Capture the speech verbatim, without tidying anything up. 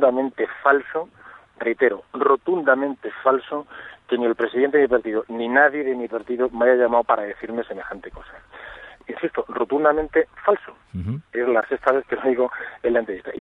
rotundamente falso, reitero, rotundamente falso, que ni el presidente de mi partido, ni nadie de mi partido me haya llamado para decirme semejante cosa. Insisto, rotundamente falso. Uh-huh. Es la sexta vez que lo digo en la entrevista.